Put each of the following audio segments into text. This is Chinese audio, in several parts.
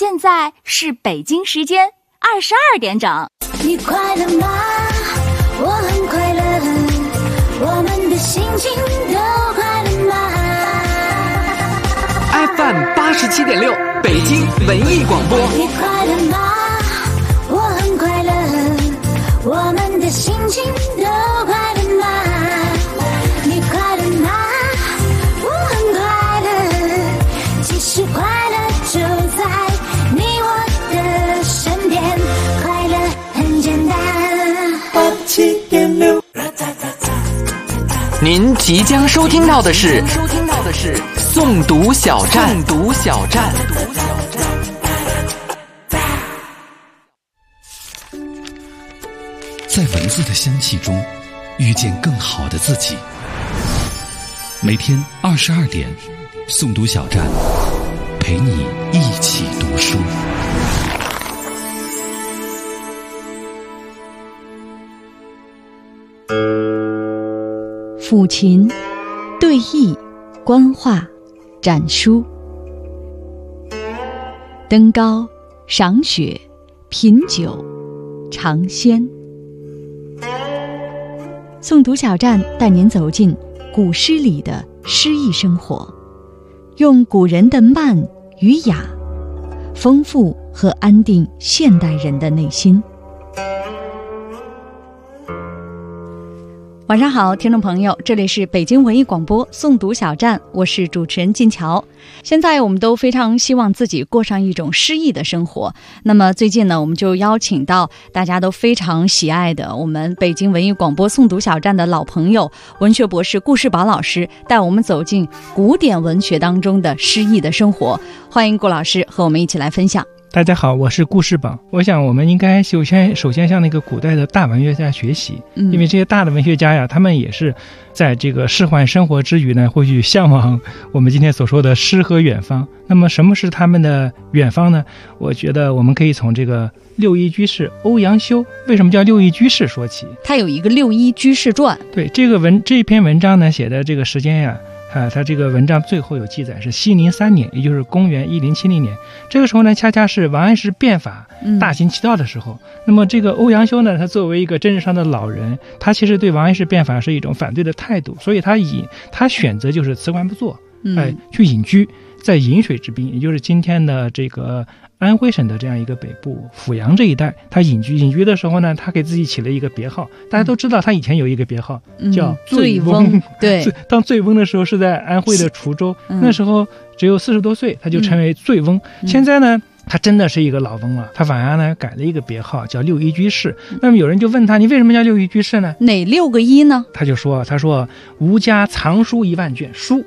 现在是北京时间22点整。 你快乐吗？我很快乐，我们的心情都快乐吗？ FM 87.6北京文艺广播。 你快乐吗？我很快乐，我们的心情都快乐吗？你快乐吗？我很快乐，其实快乐就在你我的身边，快乐很简单。87.6。 您即将收听到的是诵读小站。 在文字的香气中遇见更好的自己。每天22点，诵读小站陪你一起读书。 抚琴、对弈、观画、展书，登高、赏雪、品酒、尝鲜。诵读小站带您走进古诗里的诗意生活，用古人的慢与雅，丰富和安定现代人的内心。晚上好，听众朋友，这里是北京文艺广播诵读小站，我是主持人静乔。现在我们都非常希望自己过上一种诗意的生活，那么最近呢，我们就邀请到大家都非常喜爱的我们北京文艺广播诵读小站的老朋友，文学博士顾世宝老师，带我们走进古典文学当中的诗意的生活。欢迎顾老师和我们一起来分享。 大家好，我是顾世宝。我想我们应该首先向那个古代的大文学家学习，因为这些大的文学家呀，他们也是在这个仕宦生活之余呢，会去向往我们今天所说的诗和远方。那么什么是他们的远方呢？我觉得我们可以从这个六一居士欧阳修，为什么叫六一居士说起。 他有一个六一居士传。 对，这篇文章呢写的这个时间呀，他这个文章最后有记载是熙宁3年，也就是公元1070年。这个时候呢，恰恰是王安石变法大行其道的时候。那么这个欧阳修呢，他作为一个政治上的老人，他其实对王安石变法是一种反对的态度，所以他选择就是辞官不做，去隐居在饮水之滨，也就是今天的这个安徽省的这样一个北部阜阳这一带。他隐居的时候呢，他给自己起了一个别号，大家都知道他以前有一个别号叫醉翁。 对， 当醉翁的时候是在安徽的滁州，那时候只有40多岁，他就成为醉翁。现在呢，他真的是一个老翁了，他反而呢改了一个别号叫六一居士。那么有人就问他，你为什么叫六一居士呢？ 哪6个一呢？ 他说吾家藏书1万卷，书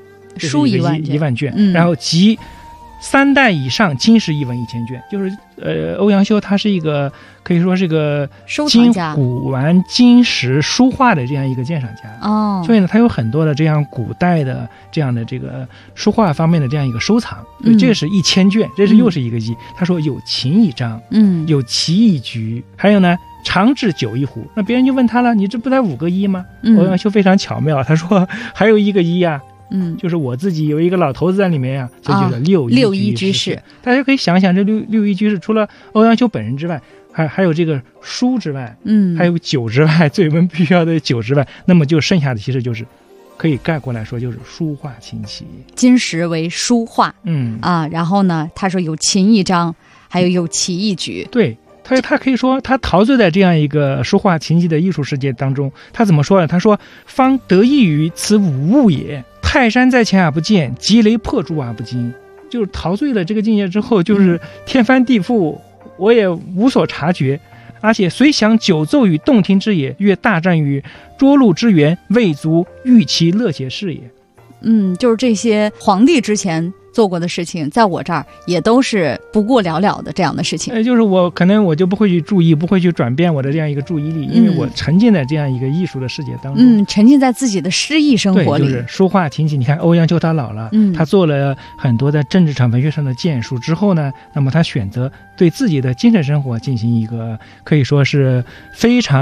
1万卷，然后集3代以上经史1文1000卷，就是欧阳修他是一个可以说是个今古玩今时书画的这样一个鉴赏家所以呢，他有很多的这样古代的这样的这个书画方面的这样一个收藏。所以这是1000卷，这是又是一个一。他说有琴一张，有棋一局，还有呢长治酒一壶。那别人就问他了，你这不才5个一吗？欧阳修非常巧妙，他说还有1个一呀。就是我自己有一个老头子在里面呀，所以就叫六一居士。大家可以想想，这六一居士除了欧阳修本人之外，还有这个书之外，还有酒之外，醉翁必须要的酒之外，那么就剩下的其实就是可以概括来说就是书画琴棋。 今时为书画，然后呢，他说有琴一张，还有棋一局。 对。他可以说他陶醉在这样一个书画琴棋的艺术世界当中。他怎么说呢？他说方得意于此五物也，泰山在前而不见，急雷破柱而不惊。就是陶醉了这个境界之后，就是天翻地覆我也无所察觉，而且虽享久奏于动听之也，越大战于涿鹿之源，未足欲其乐且是也。 就是这些皇帝之前做过的事情，在我这儿也都是不过了了的这样的事情。 就是我可能我就不会去注意，不会去转变我的这样一个注意力，因为我沉浸在这样一个艺术的世界当中， 沉浸在自己的诗意生活里。 对，就是书画琴棋。你看欧阳修他老了，他做了很多在政治上文学上的建树之后呢，那么他选择对自己的精神生活进行一个可以说是非常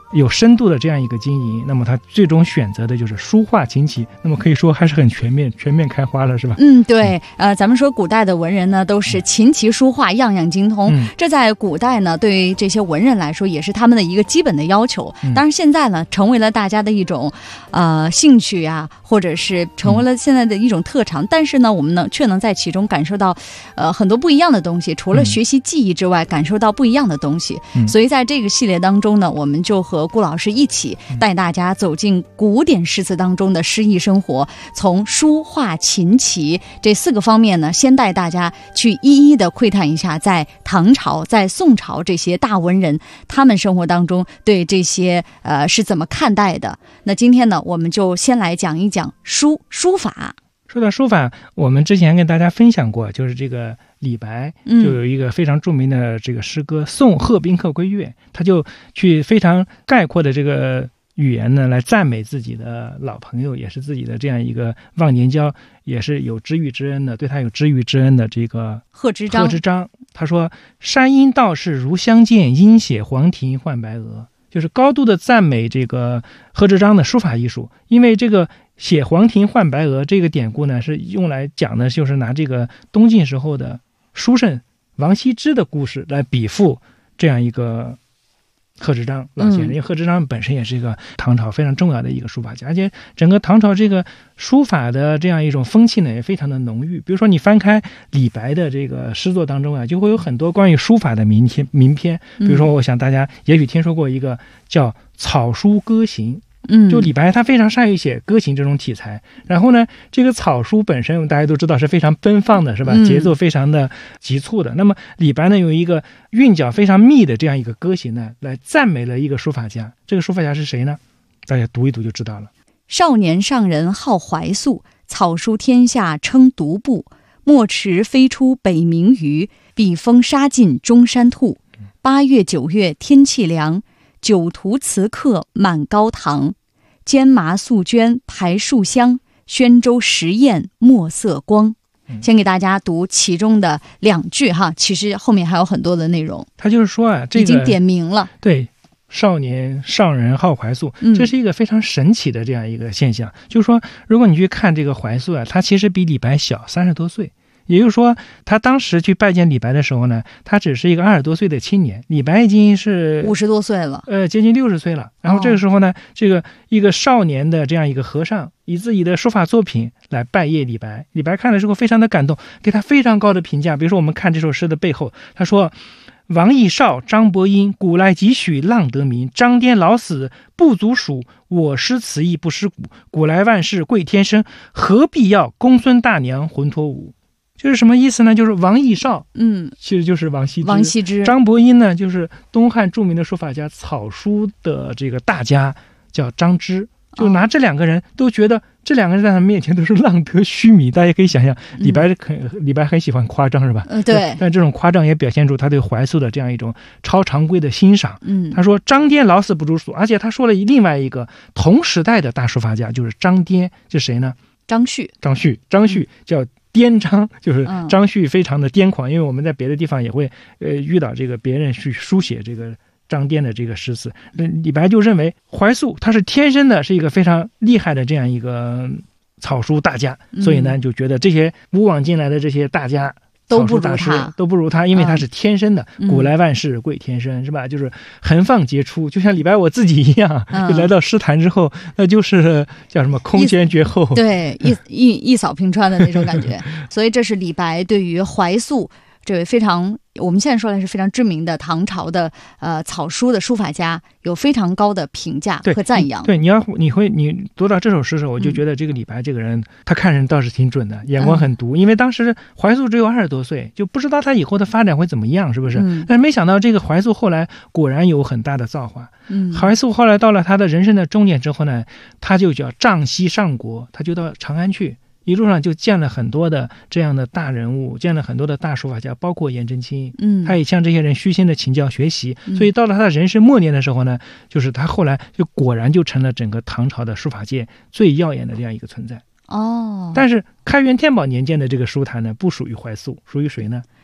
有深度的这样一个经营，那么他最终选择的就是书画琴棋，那么可以说还是很全面开花了，是吧？ 对，咱们说古代的文人呢，都是琴棋书画样样精通，这在古代呢，对于这些文人来说，也是他们的一个基本的要求。当然现在呢，成为了大家的一种兴趣啊，或者是成为了现在的一种特长。但是呢，我们呢却能在其中感受到很多不一样的东西，除了学习技艺之外，感受到不一样的东西。所以在这个系列当中呢，我们就和顾老师一起带大家走进古典诗词当中的诗意生活，从书画琴棋这4个方面呢，先带大家去一一的窥探一下，在唐朝在宋朝这些大文人他们生活当中对这些是怎么看待的。那今天呢，我们就先来讲一讲书法。 说到书法，我们之前跟大家分享过，就是这个李白就有一个非常著名的这个诗歌《送贺宾客归岳》，他就去非常概括的这个语言呢，来赞美自己的老朋友，也是自己的这样一个忘年交，也是有知遇之恩的，对他有知遇之恩的这个贺知章。他说：“山阴道士如相见，因写黄庭换白鹅。”就是高度的赞美这个贺知章的书法艺术，因为这个写黄庭换白鹅这个典故呢，是用来讲的，就是拿这个东晋时候的书圣王羲之的故事来比附这样一个贺知章老先生。因为贺知章本身也是一个唐朝非常重要的一个书法家，而且整个唐朝这个书法的这样一种风气呢，也非常的浓郁。比如说你翻开李白的这个诗作当中啊，就会有很多关于书法的名篇。比如说我想大家也许听说过一个叫草书歌行，就李白他非常善于写歌行这种题材，然后呢，这个草书本身大家都知道是非常奔放的，是吧？节奏非常的急促的。那么李白呢，有一个韵脚非常密的这样一个歌行呢，来赞美了一个书法家。这个书法家是谁呢？大家读一读就知道了。 少年上人好怀素，草书天下称独步。墨池飞出北冥鱼，笔锋杀尽中山兔。8月9月天气凉，酒徒辞客满高堂。煎麻素绢排树香，宣州石砚墨色光。先给大家读其中的2句哈，其实后面还有很多的内容。 他就是说啊，这个已经点明了。 对，少年上人好怀素，这是一个非常神奇的这样一个现象。就是说，如果你去看这个怀素啊，他其实比李白小30多岁。也就是说，他当时去拜见李白的时候呢，他只是一个20多岁的青年，李白已经是 50多岁了， 接近60岁了。然后这个时候呢，这个一个少年的这样一个和尚，以自己的书法作品来拜谒李白。李白看了之后非常的感动，给他非常高的评价。比如说我们看这首诗的背后，他说：“王逸少、张伯英，古来几许浪得名。张颠老死不足数，我失此意不失古。古来万事贵天生，何必要公孙大娘浑脱舞。”就是什么意思呢？就是王逸少，其实就是王羲之。张伯英呢，就是东汉著名的书法家，草书的这个大家，叫张芝。就拿这2个人都觉得这2个人在他面前都是浪得虚名。大家可以想象，李白很喜欢夸张，是吧？ 对。 但这种夸张也表现出他对怀素的这样一种超常规的欣赏。他说张颠老死不足数，而且他说了另外一个同时代的大书法家，就是张颠，是谁呢？张旭叫颠章，就是张旭非常的癫狂。因为我们在别的地方也会遇到这个别人去书写这个张颠的这个诗词。李白就认为怀素他是天生的是一个非常厉害的这样一个草书大家，所以呢就觉得这些古往今来的这些大家都不如他，因为他是天生的。古来万事贵天生，是吧？就是横放杰出，就像李白我自己一样，就来到诗坛之后，那就是叫什么空前绝后， 对，一扫平川的那种感觉。所以这是李白对于怀素这位非常，我们现在说来是非常知名的唐朝的草书的书法家，有非常高的评价和赞扬。 对，你读到这首诗的时候，我就觉得这个李白这个人，他看人倒是挺准的，眼光很毒。因为当时怀素只有20多岁，就不知道他以后的发展会怎么样，是不是？但是没想到这个怀素后来果然有很大的造化。怀素后来到了他的人生的终点之后呢，他就叫仗西上国，他就到长安去。一路上就见了很多的这样的大人物，见了很多的大书法家，包括颜真卿。他也向这些人虚心的请教学习。所以到了他的人生末年的时候呢，就是他后来就果然就成了整个唐朝的书法界最耀眼的这样一个存在。但是开元天宝年间的这个书坛呢，不属于怀素，属于谁呢？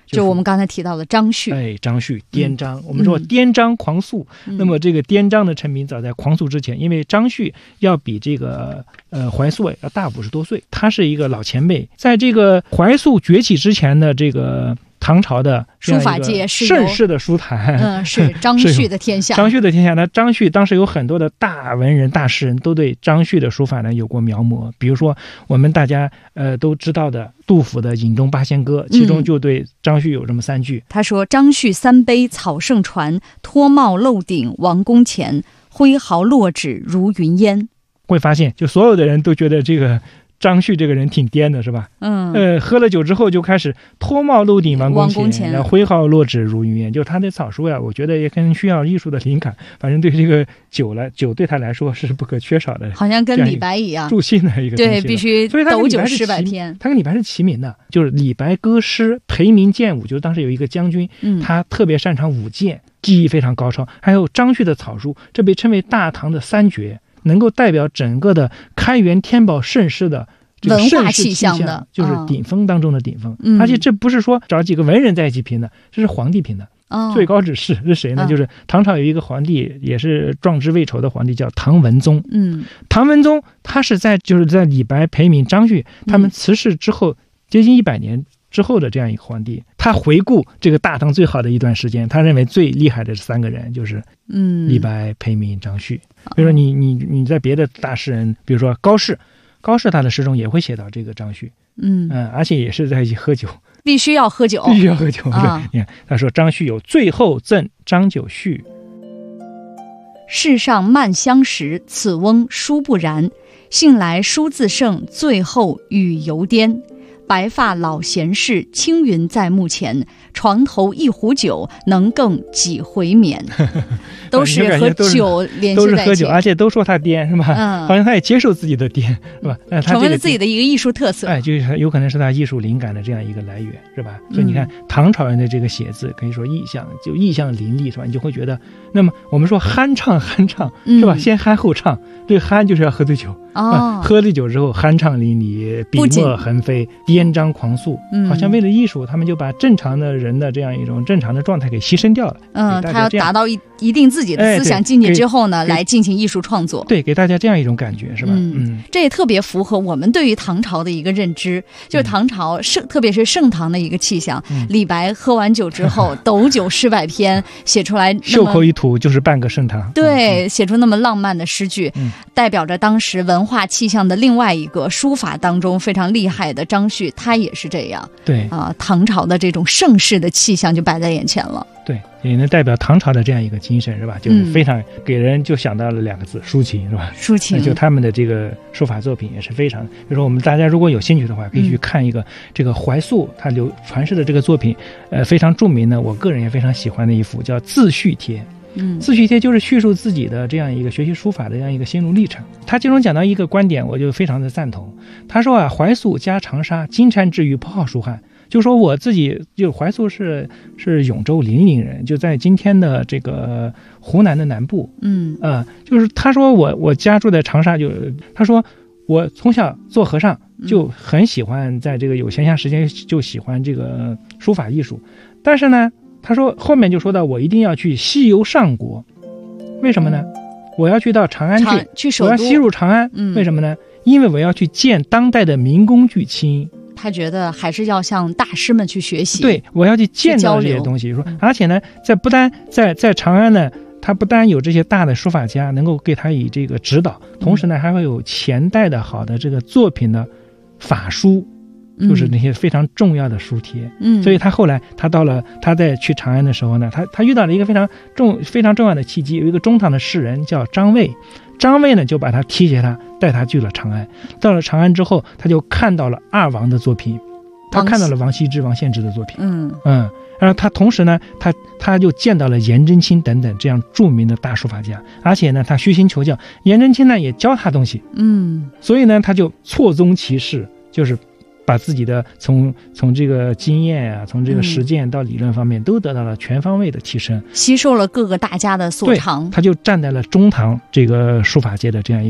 就我们刚才提到的张旭。 张旭颠章，我们说颠章狂素，那么这个颠章的成名早在狂素之前，因为张旭要比这个怀素要大50多岁，他是一个老前辈，在这个怀素崛起之前的这个唐朝的书法界是盛世的书坛， 是张旭的天下。 张旭的天下呢，张旭当时有很多的大文人、大诗人都对张旭的书法呢有过描摹。比如说我们大家都知道的杜甫的《饮中八仙歌》，其中就对张旭有这么3句。 他说：“张旭三杯草盛传，脱帽漏顶王宫前，挥毫落纸如云烟。” 会发现，就所有的人都觉得这个张旭这个人挺颠的，是吧？喝了酒之后就开始脱帽露顶王宫前，然后挥毫落纸如云烟。就他的草书呀，我觉得也很需要艺术的灵感。反正对这个酒对他来说是不可缺少的， 好像跟李白一样助兴的一个东西。 对，必须斗酒诗百篇。 他跟李白是齐名的，就是李白歌诗，裴明剑舞，就是当时有一个将军，他特别擅长舞剑，技艺非常高超。还有张旭的草书，这被称为大唐的3绝。能够代表整个的开元天宝盛世的这个文化气象的， 就是顶峰当中的顶峰。而且这不是说找几个文人在一起评的，这是皇帝评的。最高指示是谁呢？就是唐朝有一个皇帝，也是壮志未酬的皇帝，叫唐文宗。唐文宗他是在李白、裴明、张旭他们辞世之后接近100年之后的这样一个皇帝，他回顾这个大唐最好的一段时间，他认为最厉害的3个人就是李白、裴明、张旭。比如说你在别的大诗人，比如说高适他的诗中也会写到这个张旭，而且也是在一起喝酒， 必须要喝酒。 你看他说张旭有最后赠张九序， 世上漫相识，此翁殊不然。幸来书自胜，最后语犹颠。白发老贤士，青云在目前。床头一壶酒，能更几回眠。都是和酒联系在一起， 都是喝酒，而且都说他颠，是吧？好像他也接受自己的颠，是吧？ 成为了自己的一个艺术特色。 就是有可能是他艺术灵感的这样一个来源，是吧？所以你看唐朝人的这个写字，可以说意象淋漓，是吧？你就会觉得，那么我们说酣畅，是吧？先酣后畅，这个酣就是要喝醉酒。喝醉酒之后酣畅淋漓，笔墨横飞，颠章狂素，好像为了艺术，他们就把正常的人的这样一种正常的状态给牺牲掉了。 他要达到一定自己的思想境界之后呢，来进行艺术创作。 对，给大家这样一种感觉，是吧？ 这也特别符合我们对于唐朝的一个认知，就是唐朝特别是盛唐的一个气象。李白喝完酒之后，斗酒诗百篇，写出来袖口一吐就是半个盛唐。 对，写出那么浪漫的诗句，代表着当时文化气象的另外一个书法当中非常厉害的张旭，他也是这样。 对唐朝的这种盛世的气象就摆在眼前了。 对，也能代表唐朝的这样一个精神，是吧？就是非常给人就想到了2个字，抒情，是吧？ 抒情。 就他们的这个书法作品也是非常，比如说我们大家如果有兴趣的话，可以去看一个这个怀素他传世的这个作品，非常著名的，我个人也非常喜欢的一幅叫《自叙帖》。自叙帖就是叙述自己的这样一个学习书法的这样一个心路历程。他其中讲到一个观点，我就非常的赞同。他说怀素家长沙，金蝉之于颇好书汉。就说我自己就怀素是永州零陵人，就在今天的这个湖南的南部。就是他说我家住在长沙，他说我从小做和尚就很喜欢在这个有闲暇时间就喜欢这个书法艺术，但是呢，他说后面就说到我一定要去西游上国，为什么呢？我要去到长安去，我要西入长安，为什么呢？因为我要去见当代的名工巨卿。 他觉得还是要向大师们去学习， 对，我要去见到这些东西。说，而且呢，不单在长安呢，他不单有这些大的书法家能够给他以这个指导，同时呢，还会有前代的好的这个作品的法书，就是那些非常重要的书帖。所以他后来他在去长安的时候呢，他遇到了一个非常重要的契机，有一个中唐的士人叫张卫。张卫呢就把他提携他，带他去了长安。到了长安之后，他就看到了二王的作品，他看到了王羲之、王献之的作品。然后他同时呢，他就见到了颜真卿等等这样著名的大书法家，而且呢，他虚心求教，颜真卿呢也教他东西。所以呢，他就错综其事，就是把自己的从这个经验啊，从这个实践到理论方面都得到了全方位的提升， 吸收了各个大家的所长。 他就站在了中唐这个书法界的这样一个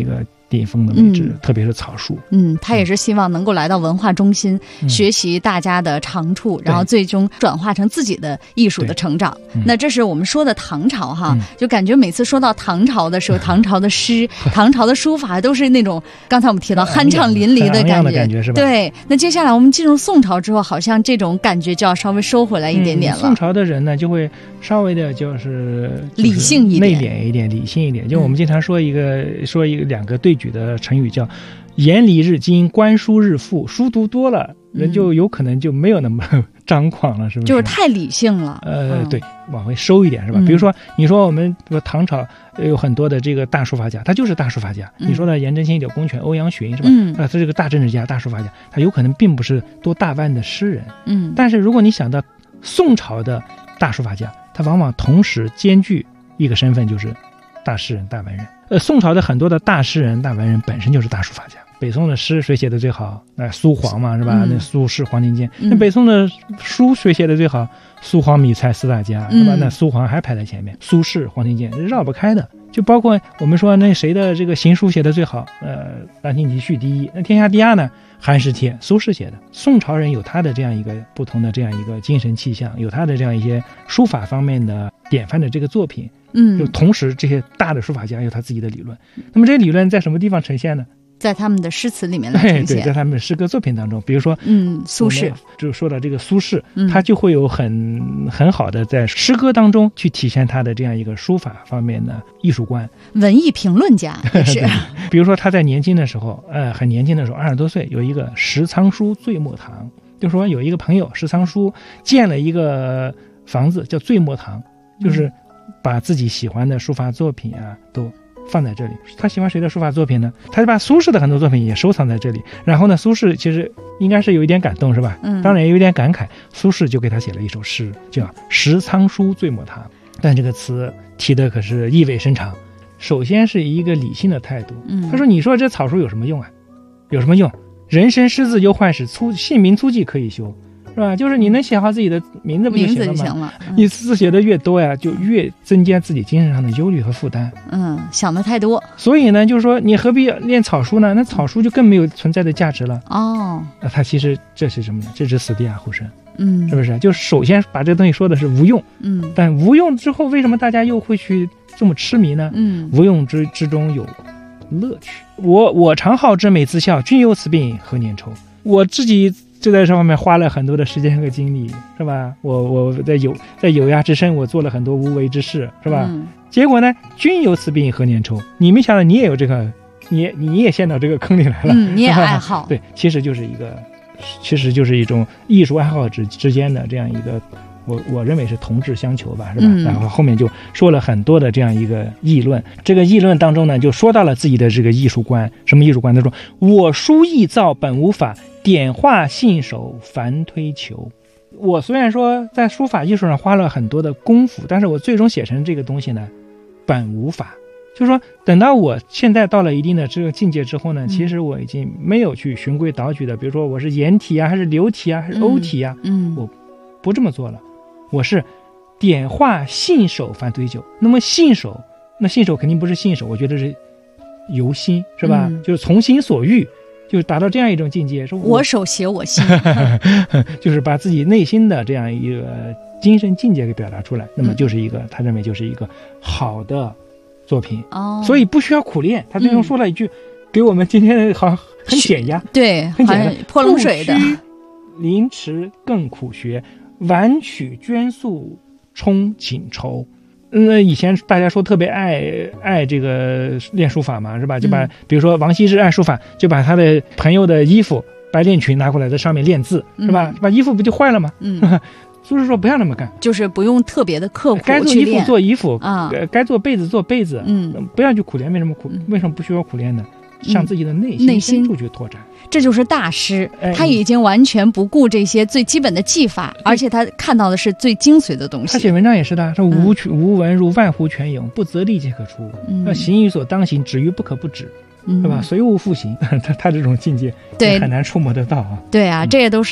顶峰的位置，特别是草书。 他也是希望能够来到文化中心，学习大家的长处，然后最终转化成自己的艺术的成长。那这是我们说的唐朝哈，就感觉每次说到唐朝的时候，唐朝的诗、唐朝的书法都是那种刚才我们提到酣畅淋漓的感觉， 是吧？ 对。那接下来我们进入宋朝之后，好像这种感觉就要稍微收回来一点点了。 宋朝的人呢，就会稍微的就是理性一点、 内敛一点、理性一点。就我们经常说两个对举的成语叫言理日精，观书日富。书读多了，人就有可能就没有那么张狂了，是不是？ 就是太理性了。 对，往回收一点，是吧？比如说，你说我们唐朝有很多的这个大书法家，他就是大书法家。你说的颜真卿、柳公权、欧阳询，是吧？他这个大政治家、大书法家，他有可能并不是多大腕的诗人。但是如果你想到宋朝的大书法家，他往往同时兼具一个身份，就是大诗人、大文人。宋朝的很多的大诗人、大文人本身就是大书法家。北宋的诗谁写的最好？苏黄嘛，是吧？那苏轼、黄庭坚。那北宋的书谁写的最好？苏黄、米蔡四大家，是吧？那苏黄还排在前面，苏轼、黄庭坚绕不开的。就包括我们说那谁的这个行书写的最好？兰亭集序第一。那天下第二呢？寒食帖，苏轼写的。宋朝人有他的这样一个不同的这样一个精神气象，有他的这样一些书法方面的典范的这个作品。就同时这些大的书法家有他自己的理论。那么这些理论在什么地方呈现呢？ 在他们的诗词里面来呈现。 对，在他们的诗歌作品当中，比如说苏轼， 就说到这个苏轼，他就会有很好的在诗歌当中去体现他的这样一个书法方面的艺术观。 文艺评论家也是。 比如说他在年轻的时候，很年轻的时候，20多岁，有一个石仓书醉墨堂，就说有一个朋友石仓书建了一个房子叫醉墨堂，就是把自己喜欢的书法作品啊都放在这里。他喜欢谁的书法作品呢？他就把苏轼的很多作品也收藏在这里。然后呢，苏轼其实应该是有一点感动，是吧？当然也有点感慨。苏轼就给他写了一首诗，叫《石仓书醉墨堂》。但这个词提的可是意味深长。首先是一个理性的态度。他说：“你说这草书有什么用啊？有什么用？人生失字忧患史，姓名粗记可以修。”是吧？就是你能写好自己的名字不就行了吗？你字写的越多呀，就越增加自己精神上的忧虑和负担。 想的太多。 所以呢，就是说你何必练草书呢？那草书就更没有存在的价值了。那它其实这是什么呢？这是死地而后生。是不是？就是首先把这个东西说的是无用。但无用之后，为什么大家又会去这么痴迷呢？无用之中有乐趣。我常好之美自笑，君有此病何年愁？我自己就在这方面花了很多的时间和精力，是吧？我在有涯之身，我做了很多无为之事，是吧？结果呢，君有此病何年愁？你没想到你也有这个，你也陷到这个坑里来了。 你也爱好。 对，其实就是一种艺术爱好之间的这样一个，我认为是同质相求吧，是吧？然后后面就说了很多的这样一个议论。这个议论当中呢，就说到了自己的这个艺术观。什么艺术观？他说：“我书艺造本无法，点画信手凡推求。”我虽然说在书法艺术上花了很多的功夫，但是我最终写成这个东西呢，本无法。就是说，等到我现在到了一定的这个境界之后呢，其实我已经没有去循规蹈矩的，比如说我是颜体啊，还是流体啊，还是欧体啊，我不这么做了。我是点画信手凡推求。那么信手肯定不是信手，我觉得是由心，是吧？就是从心所欲，就是达到这样一种境界，说我手写我心。 就是把自己内心的这样一个精神境界给表达出来，那么就是一个他认为就是一个好的作品。所以不需要苦练。他最终说了一句给我们今天好像很简压， 对， 很简单， 泼冷水的。 临池更苦学，晚取捐素充锦绸。以前大家说特别爱这个练书法嘛，是吧？就把比如说王羲之爱书法，就把他的朋友的衣服白练裙拿过来在上面练字，是吧？把衣服不就坏了吗？苏轼说不要那么干， 就是不用特别的刻苦去练。 该做衣服做衣服该做被子做被子，不要去苦练。为什么不需要苦练呢？向自己的内心深处去拓展。 这就是大师，他已经完全不顾这些最基本的技法，而且他看到的是最精髓的东西。 他写文章也是的，说无文如万湖泉涌，不择力即可出。要行于所当行，止于不可不止，是吧？随物复行。他这种境界，对，很难触摸得到啊。 对啊，这也都是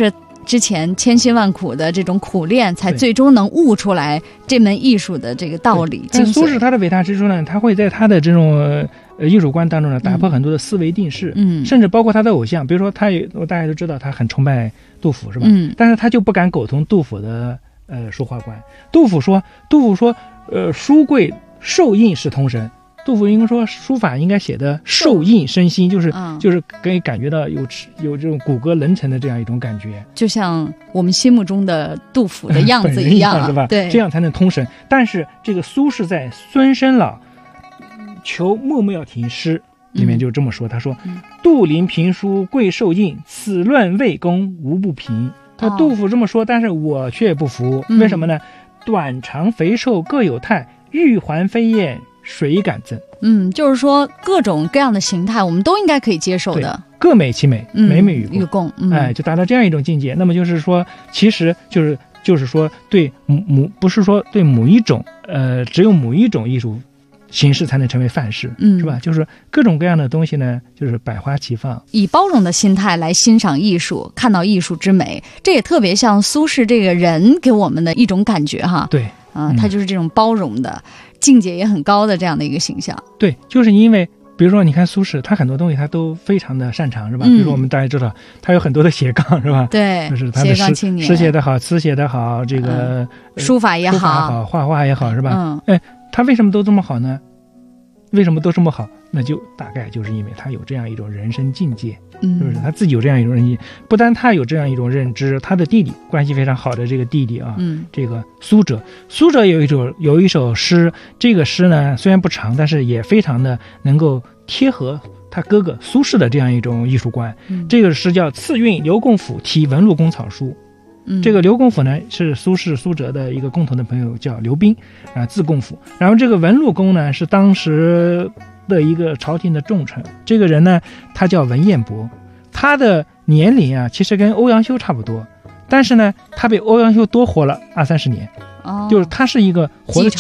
之前千辛万苦的这种苦练，才最终能悟出来这门艺术的这个道理。 但苏轼他的伟大之处呢，他会在他的这种艺术观当中呢，打破很多的思维定式，甚至包括他的偶像，比如说大家都知道他很崇拜杜甫，是吧？但是他就不敢苟同杜甫的书画观。杜甫说，书贵受印是通神。杜甫应该说书法应该写的受印生心，就是可以感觉到有这种骨骼棱成的这样一种感觉， 就像我们心目中的杜甫的样子一样， 是吧？ 对， 这样才能通神。但是这个苏轼在孙生老求莫要停诗里面就这么说，他说：“杜陵评书贵受印，此论魏公无不评。”他杜甫这么说，但是我却不服，为什么呢？短长肥瘦各有态，玉环飞燕谁敢憎？ 就是说各种各样的形态我们都应该可以接受的， 各美其美，美美与共， 就达到这样一种境界。那么就是说，其实就是说对不是说对某一种只有某一种艺术形式才能成为范式，是吧？就是各种各样的东西呢，就是百花齐放， 以包容的心态来欣赏艺术，看到艺术之美，这也特别像苏轼这个人给我们的一种感觉哈。 对， 他就是这种包容的，境界也很高的这样的一个形象。 对，就是因为比如说你看苏轼，他很多东西他都非常的擅长，是吧？比如说我们大家知道他有很多的斜杠，是吧？ 对， 就是他的诗写得好，词写得好，这个书法也好， 画画也好，是吧？他为什么都这么好呢？为什么都这么好？那就大概就是因为他有这样一种人生境界，是不是？他自己有这样一种人境，不单他有这样一种认知，他的弟弟关系非常好的这个弟弟啊，这个苏辙有一首诗，这个诗呢虽然不长，但是也非常的能够贴合他哥哥苏轼的这样一种艺术观。这个诗叫《次韵刘公甫题文禄公草书》。这个刘公甫呢是苏辙的一个共同的朋友，叫刘彬字公甫。然后这个文禄公呢是当时的一个朝廷的重臣，这个人呢他叫文彦博，他的年龄啊其实跟欧阳修差不多，但是呢他比欧阳修多活了20-30年，就是他是一个活了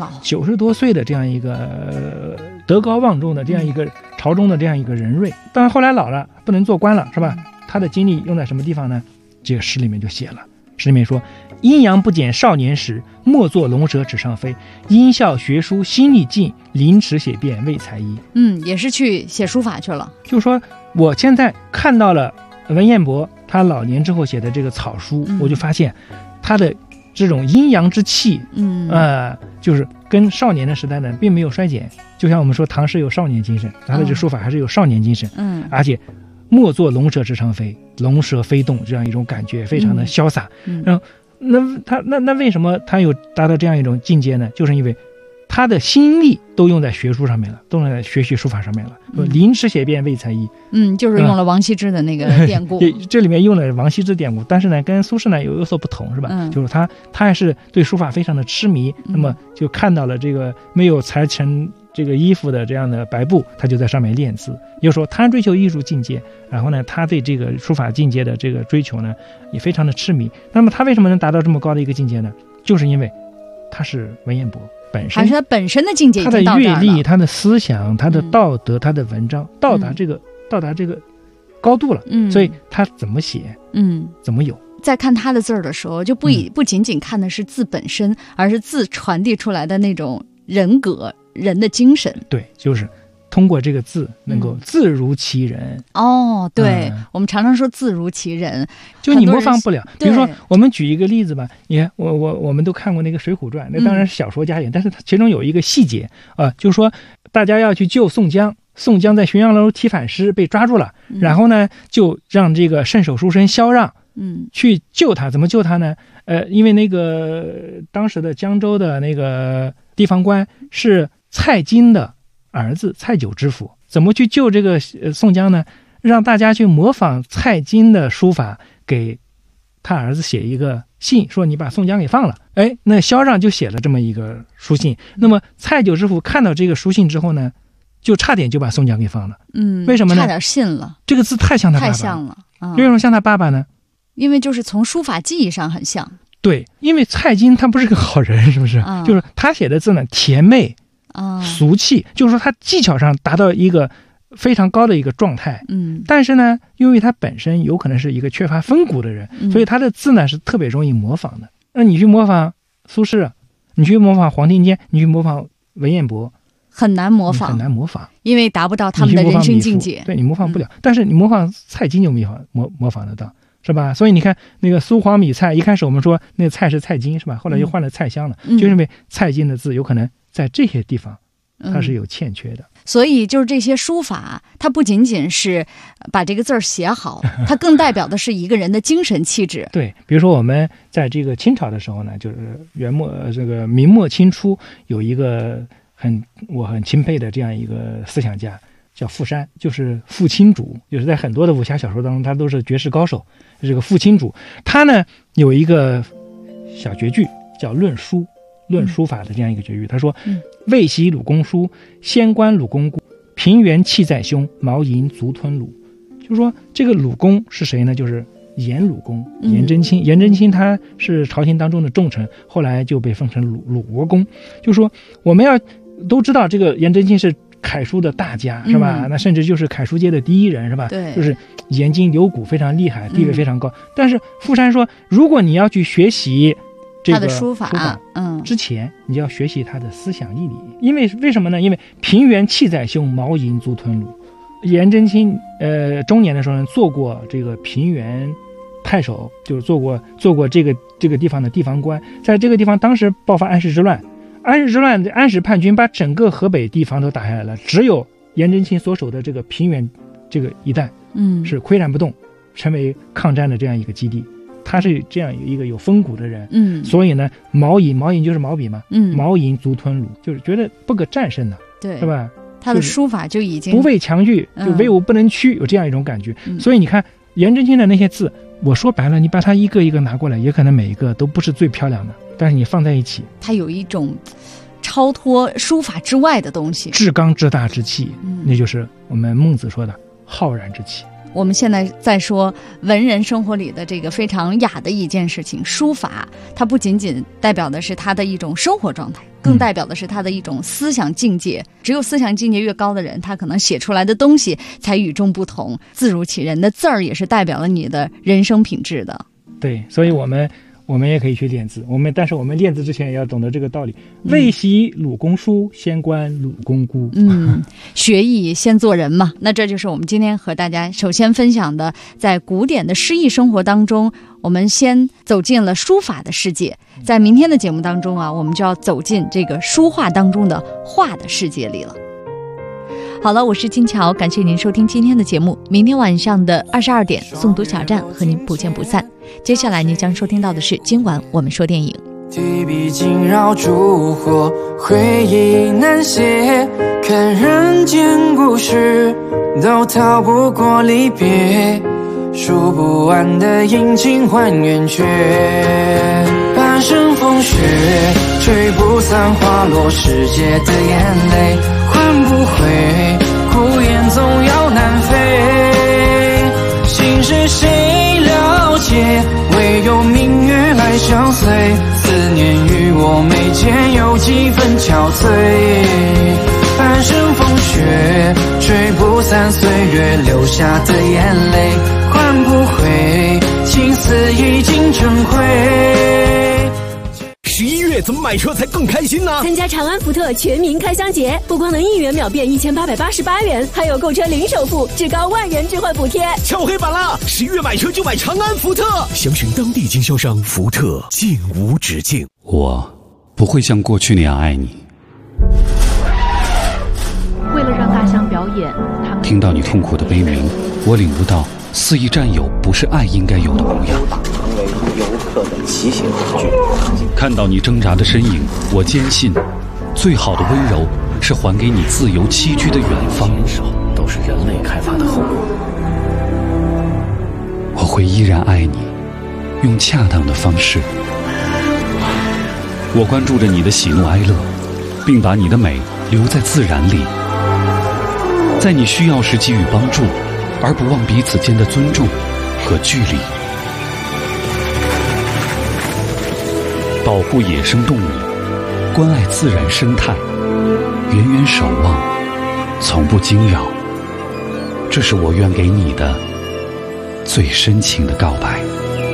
90多岁的这样一个德高望重的这样一个朝中的这样一个人瑞。但是后来老了不能做官了，是吧？他的精力用在什么地方呢？这个诗里面就写了，诗里面说：阴阳不减少年时，莫作龙蛇纸上飞。因效学书心力尽，临池写变为才艺。 也是去写书法去了。 就说我现在看到了文彦博他老年之后写的这个草书，我就发现他的这种阴阳之气，就是跟少年的时代呢并没有衰减。就像我们说唐诗有少年精神，他的这书法还是有少年精神，而且莫作龙蛇直上飞，龙蛇飞动这样一种感觉非常的潇洒。然后那为什么他有达到这样一种境界呢？就是因为他的心力都用在学术上面了，都用在学习书法上面了。临池写变为才艺， 就是用了王羲之的那个典故。 这里面用了王羲之典故，但是呢跟苏轼呢有所不同，是吧？就是他还是对书法非常的痴迷，那么就看到了这个没有裁成这个衣服的这样的白布，他就在上面练字。也就是说他追求艺术境界，然后呢他对这个书法境界的这个追求呢也非常的痴迷。那么他为什么能达到这么高的一个境界呢？就是因为他是文彦博本身， 还是他本身的境界已经到这儿了， 他的阅历，他的思想，他的道德，他的文章到达这个高度了，所以他怎么写，怎么有。 在看他的字儿的时候，就不仅仅看的是字本身，而是字传递出来的那种人格、人的精神。 对，就是通过这个字能够字如其人。 对，我们常常说字如其人， 就你模仿不了。比如说我们举一个例子吧，你看我们都看过那个《水浒传》，那当然是小说加演，但是它其中有一个细节就是说大家要去救宋江，宋江在浔阳楼提反诗被抓住了，然后呢就让这个镇守书生萧让去救他。怎么救他呢？因为那个当时的江州的那个地方官是蔡京的儿子蔡九知府。怎么去救这个宋江呢？让大家去模仿蔡京的书法，给他儿子写一个信，说你把宋江给放了。那萧让就写了这么一个书信。那么蔡九知府看到这个书信之后呢，就差点就把宋江给放了。为什么呢？ 差点信了。 这个字太像他爸爸了。 太像了。 为什么像他爸爸呢？ 因为就是从书法技艺上很像。 对，因为蔡京他不是个好人，是不是？就是他写的字呢甜美俗气，就是说他技巧上达到一个非常高的一个状态。但是呢，因为他本身有可能是一个缺乏风骨的人，所以他的字呢是特别容易模仿的。那你去模仿苏轼，你去模仿黄庭坚，你去模仿文彦博， 很难模仿，因为达不到他们的人生境界。 对，你模仿不了。但是你模仿蔡京就模仿得到，是吧？所以你看那个苏黄米蔡，一开始我们说那个蔡是蔡京，是吧？后来又换了蔡襄了，就认为蔡京的字有可能在这些地方它是有欠缺的。 所以就是这些书法，它不仅仅是把这个字儿写好，它更代表的是一个人的精神气质。 对，比如说我们在这个清朝的时候呢，就是这个明末清初有一个我很钦佩的这样一个思想家，叫傅山，就是傅青主，就是在很多的武侠小说当中他都是绝世高手。这个傅青主他呢有一个小绝句叫论书法的这样一个绝句，他说未习鲁公书，先观鲁公故，平原气在胸，毛银足吞鲁。就是说这个鲁公是谁呢？就是颜鲁公，颜真卿。颜真卿他是朝廷当中的重臣，后来就被封成鲁国公。就是说我们要都知道这个颜真卿是楷书的大家，是吧？那甚至就是楷书界的第一人，是吧？ 对， 就是颜筋流骨非常厉害，地位非常高。但是傅山说，如果你要去学习这个他的书法之前你就要学习他的思想义理。因为什么呢？因为平原气在胸，毛银足吞鲁。颜真卿中年的时候呢，做过这个平原太守，就是做过这个地方的地方官。在这个地方当时爆发安史之乱，安史叛军把整个河北地方都打下来了，只有颜真卿所守的这个平原这个一带是岿然不动，成为抗战的这样一个基地。他是这样一个有风骨的人，所以呢，毛银就是毛笔嘛，毛银足吞鲁，就是觉得不可战胜的， 对， 是吧？ 他的书法就已经不畏强拒，就威武不能屈，有这样一种感觉。所以你看颜真卿的那些字，我说白了，你把它一个一个拿过来，也可能每一个都不是最漂亮的，但是你放在一起， 它有一种超脱书法之外的东西， 至刚至大之气，那就是我们孟子说的浩然之气。 我们现在在说文人生活里的这个非常雅的一件事情，书法它不仅仅代表的是他的一种生活状态，更代表的是他的一种思想境界。只有思想境界越高的人，他可能写出来的东西才与众不同，自如其人的字儿也是代表了你的人生品质的。 对，所以我们也可以去练字，但是我们练字之前也要懂得这个道理。未习鲁公书，先观鲁公故。 学艺先做人嘛。那这就是我们今天和大家首先分享的，在古典的诗意生活当中，我们先走进了书法的世界。在明天的节目当中啊，我们就要走进这个书画当中的画的世界里了。好了，我是金桥，感谢您收听今天的节目。明天晚上的22点，诵读小站和您不见不散。接下来您将收听到的是今晚我们说电影。 提笔惊扰烛火，回忆难写，看人间故事都逃不过离别，数不完的阴晴换圆缺，半生风雪，吹不散花落世界的眼泪，换不回孤雁总要南飞，心事谁了解，唯有明月来相随，思念与我眉间有几分憔悴，半生风雪，吹不散岁月留下的眼泪，换不回情丝已经成灰。 11月怎么买车才更开心呢？ 参加长安福特全民开箱节，不光能1元秒变1888元，还有购车零首付，至高万元置换补贴。 抢黑板了！11月买车就买长安福特，详询当地经销商。福特，劲无止境。 我不会像过去那样爱你。 为了让大象表演，他们听到你痛苦的悲鸣，我领悟到肆意占有不是爱应该有的模样。 成为游客的骑行工具。 看到你挣扎的身影，我坚信，最好的温柔是还给你自由栖居的远方。 都是人类开发的后果。 我会依然爱你，用恰当的方式。我关注着你的喜怒哀乐，并把你的美留在自然里，在你需要时给予帮助，而不忘彼此间的尊重和距离。保护野生动物，关爱自然生态，远远守望，从不惊扰。 这是我愿给你的最深情的告白。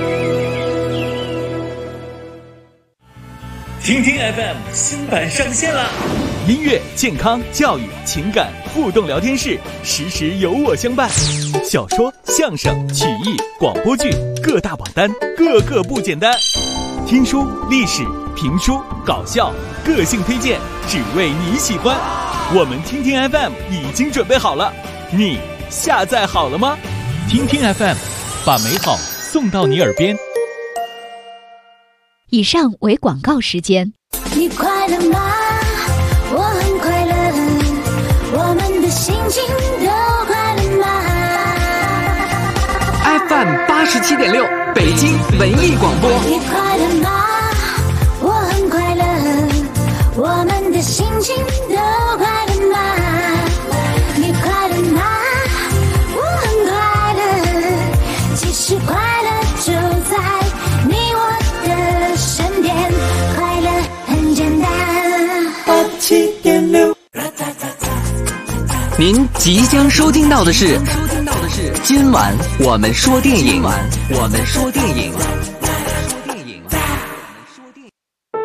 听听 FM 新版上线啦！音乐、健康、教育、情感互动聊天室，时时有我相伴。小说、相声、曲艺、广播剧各大榜单，个个不简单。听书、历史、评书、搞笑，个性推荐，只为你喜欢。我们听听 FM 已经准备好了，你下载好了吗？听听 FM， 把美好送到你耳边。 以上为广告时间。 你快乐吗？我很快乐，我们的心情都快乐吗？ FM 87.6北京文艺广播。 你快乐吗？我很快乐，我们的心情都快乐吗？你快乐吗？我很快乐，其实快乐就在你我的身边，快乐很简单。87.6， 您即将收听到的是今晚我们说电影。